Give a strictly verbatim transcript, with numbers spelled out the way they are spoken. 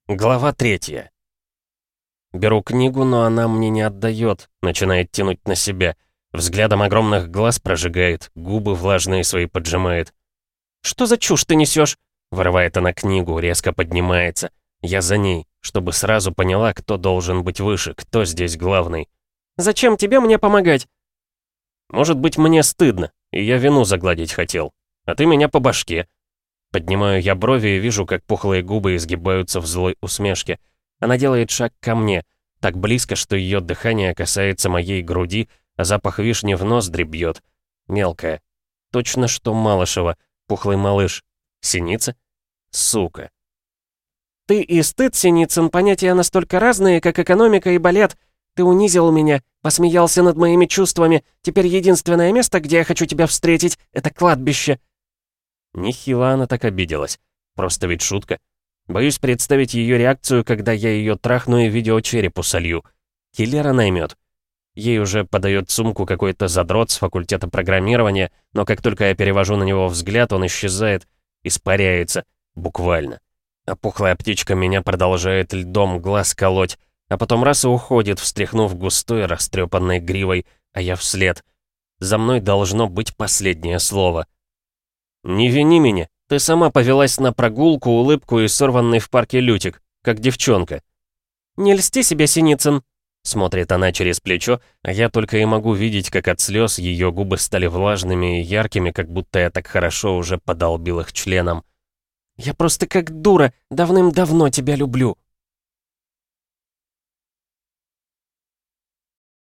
Глава третья. Беру книгу, но она мне не отдает, начинает тянуть на себя. Взглядом огромных глаз прожигает, губы влажные свои поджимает. «Что за чушь ты несешь?» Вырывает она книгу, резко поднимается. Я за ней, чтобы сразу поняла, кто должен быть выше, кто здесь главный. «Зачем тебе мне помогать?» «Может быть, мне стыдно, и я вину загладить хотел. А ты меня по башке». Поднимаю я брови и вижу, как пухлые губы изгибаются в злой усмешке. Она делает шаг ко мне, так близко, что ее дыхание касается моей груди, а запах вишни в ноздри бьет. Мелкая. Точно что Малышева, пухлый малыш. Синица? Сука. «Ты и стыд, Синицын, понятия настолько разные, как экономика и балет. Ты унизил меня, посмеялся над моими чувствами. Теперь единственное место, где я хочу тебя встретить, это кладбище». Нехило она так обиделась. Просто ведь шутка. Боюсь представить ее реакцию, когда я ее трахну и видео черепу солью. Киллера наймет. Ей уже подает сумку какой-то задрот с факультета программирования, но как только я перевожу на него взгляд, он исчезает, испаряется, буквально. А пухлая птичка меня продолжает льдом глаз колоть, а потом раз и уходит, встряхнув густой растрепанной гривой, а я вслед. За мной должно быть последнее слово. «Не вини меня, ты сама повелась на прогулку, улыбку и сорванный в парке лютик, как девчонка». «Не льсти себе, Синицын», — смотрит она через плечо, а я только и могу видеть, как от слез ее губы стали влажными и яркими, как будто я так хорошо уже подолбил их членом. «Я просто как дура, давным-давно тебя люблю,